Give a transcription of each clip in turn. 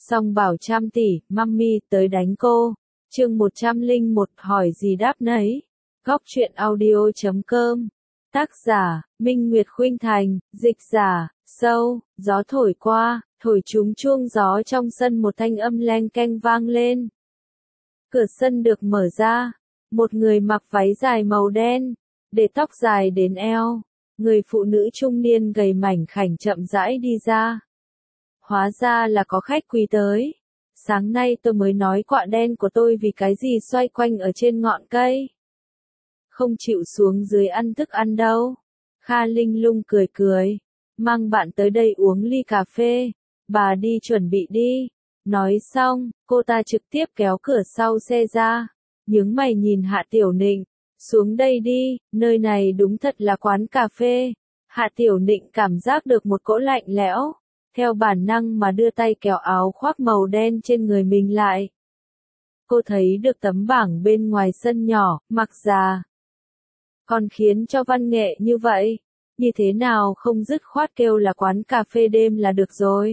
Song bảo trăm tỷ, mummy tới đánh cô. Chương 101 hỏi gì đáp nấy. Góc truyện audio.com. Tác giả, Minh Nguyệt Khuynh Thành, dịch giả, Sâu, gió thổi qua, thổi trúng chuông gió trong sân một thanh âm leng keng vang lên. Cửa sân được mở ra, một người mặc váy dài màu đen, để tóc dài đến eo, người phụ nữ trung niên gầy mảnh khảnh chậm rãi đi ra. Hóa ra là có khách quý tới. Sáng nay tôi mới nói quạ đen của tôi vì cái gì xoay quanh ở trên ngọn cây. Không chịu xuống dưới ăn thức ăn đâu. Kha Linh Lung cười cười. Mang bạn tới đây uống ly cà phê. Bà đi chuẩn bị đi. Nói xong, cô ta trực tiếp kéo cửa sau xe ra. Nhướng mày nhìn Hạ Tiểu Nịnh. Xuống đây đi, nơi này đúng thật là quán cà phê. Hạ Tiểu Nịnh cảm giác được một cỗ lạnh lẽo. Theo bản năng mà đưa tay kéo áo khoác màu đen trên người mình lại. Cô thấy được tấm bảng bên ngoài sân nhỏ, mặc già. Còn khiến cho văn nghệ như vậy, như thế nào không dứt khoát kêu là quán cà phê đêm là được rồi.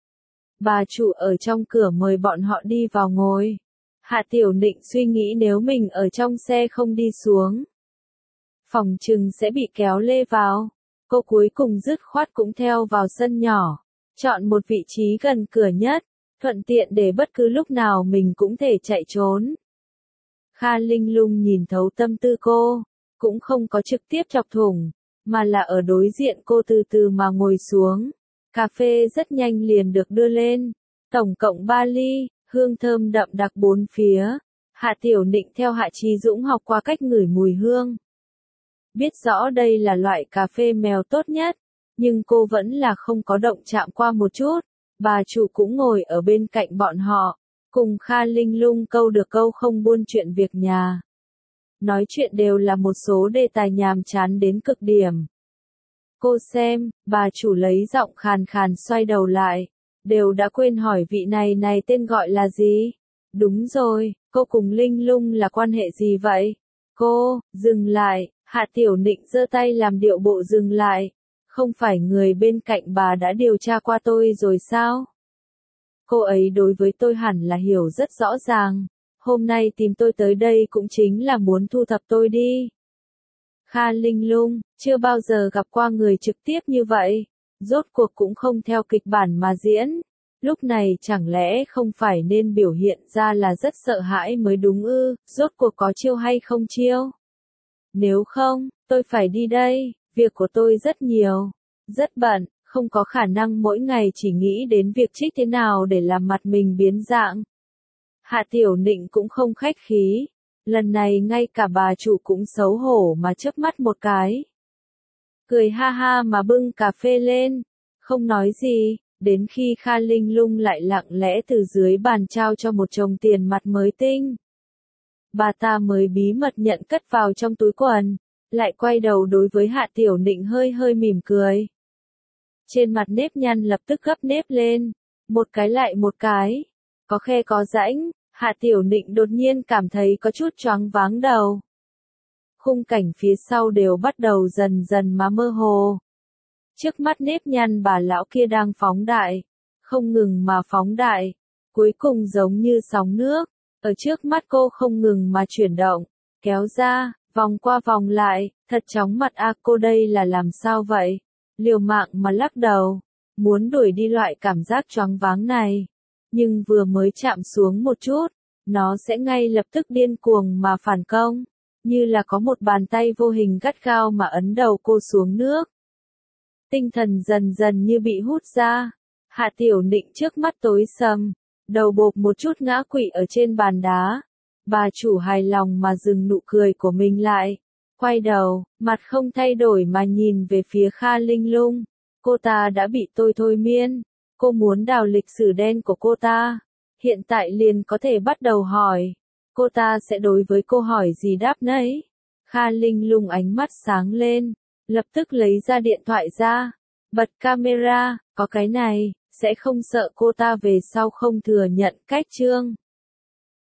Bà chủ ở trong cửa mời bọn họ đi vào ngồi. Hạ Tiểu Nịnh suy nghĩ nếu mình ở trong xe không đi xuống, phòng chừng sẽ bị kéo lê vào. Cô cuối cùng dứt khoát cũng theo vào sân nhỏ. Chọn một vị trí gần cửa nhất, thuận tiện để bất cứ lúc nào mình cũng thể chạy trốn. Kha Linh Lung nhìn thấu tâm tư cô, cũng không có trực tiếp chọc thủng, mà là ở đối diện cô từ từ mà ngồi xuống. Cà phê rất nhanh liền được đưa lên, tổng cộng 3 ly, hương thơm đậm đặc bốn phía. Hạ Tiểu Nịnh theo Hạ Chí Dũng học qua cách ngửi mùi hương. Biết rõ đây là loại cà phê mèo tốt nhất. Nhưng cô vẫn là không có động chạm qua một chút. Bà chủ cũng ngồi ở bên cạnh bọn họ, cùng Kha Linh Lung câu được câu không buôn chuyện việc nhà. Nói chuyện đều là một số đề tài nhàm chán đến cực điểm. Cô xem, bà chủ lấy giọng khàn khàn xoay đầu lại. Đều đã quên hỏi vị này tên gọi là gì? Đúng rồi, cô cùng Linh Lung là quan hệ gì vậy? Cô, dừng lại, Hạ Tiểu Nịnh giơ tay làm điệu bộ dừng lại. Không phải người bên cạnh bà đã điều tra qua tôi rồi sao? Cô ấy đối với tôi hẳn là hiểu rất rõ ràng. Hôm nay tìm tôi tới đây cũng chính là muốn thu thập tôi đi. Kha Linh Lung, chưa bao giờ gặp qua người trực tiếp như vậy. Rốt cuộc cũng không theo kịch bản mà diễn. Lúc này chẳng lẽ không phải nên biểu hiện ra là rất sợ hãi mới đúng ư? Rốt cuộc có chiêu hay không chiêu? Nếu không, tôi phải đi đây. Việc của tôi rất nhiều, rất bận, không có khả năng mỗi ngày chỉ nghĩ đến việc trích thế nào để làm mặt mình biến dạng. Hạ Tiểu Nịnh cũng không khách khí, lần này ngay cả bà chủ cũng xấu hổ mà chớp mắt một cái. Cười ha ha mà bưng cà phê lên, không nói gì, đến khi Kha Linh Lung lại lặng lẽ từ dưới bàn trao cho một chồng tiền mặt mới tinh. Bà ta mới bí mật nhận cất vào trong túi quần. Lại quay đầu đối với Hạ Tiểu Nịnh hơi hơi mỉm cười. Trên mặt nếp nhăn lập tức gấp nếp lên, một cái lại một cái, có khe có rãnh, Hạ Tiểu Nịnh đột nhiên cảm thấy có chút choáng váng đầu. Khung cảnh phía sau đều bắt đầu dần dần mà mơ hồ. Trước mắt nếp nhăn bà lão kia đang phóng đại, không ngừng mà phóng đại, cuối cùng giống như sóng nước, ở trước mắt cô không ngừng mà chuyển động, kéo ra. Vòng qua vòng lại, thật chóng mặt cô đây là làm sao vậy? Liều mạng mà lắc đầu, muốn đuổi đi loại cảm giác choáng váng này. Nhưng vừa mới chạm xuống một chút, nó sẽ ngay lập tức điên cuồng mà phản công. Như là có một bàn tay vô hình gắt gao mà ấn đầu cô xuống nước. Tinh thần dần dần như bị hút ra. Hạ Tiểu Nịnh trước mắt tối sầm, đầu bộp một chút ngã quỵ ở trên bàn đá. Bà chủ hài lòng mà dừng nụ cười của mình lại, quay đầu, mặt không thay đổi mà nhìn về phía Kha Linh Lung. Cô ta đã bị tôi thôi miên, cô muốn đào lịch sử đen của cô ta, hiện tại liền có thể bắt đầu hỏi. Cô ta sẽ đối với cô hỏi gì đáp nấy. Kha Linh Lung ánh mắt sáng lên, lập tức lấy ra điện thoại ra, bật camera, có cái này, sẽ không sợ cô ta về sau không thừa nhận cách chương.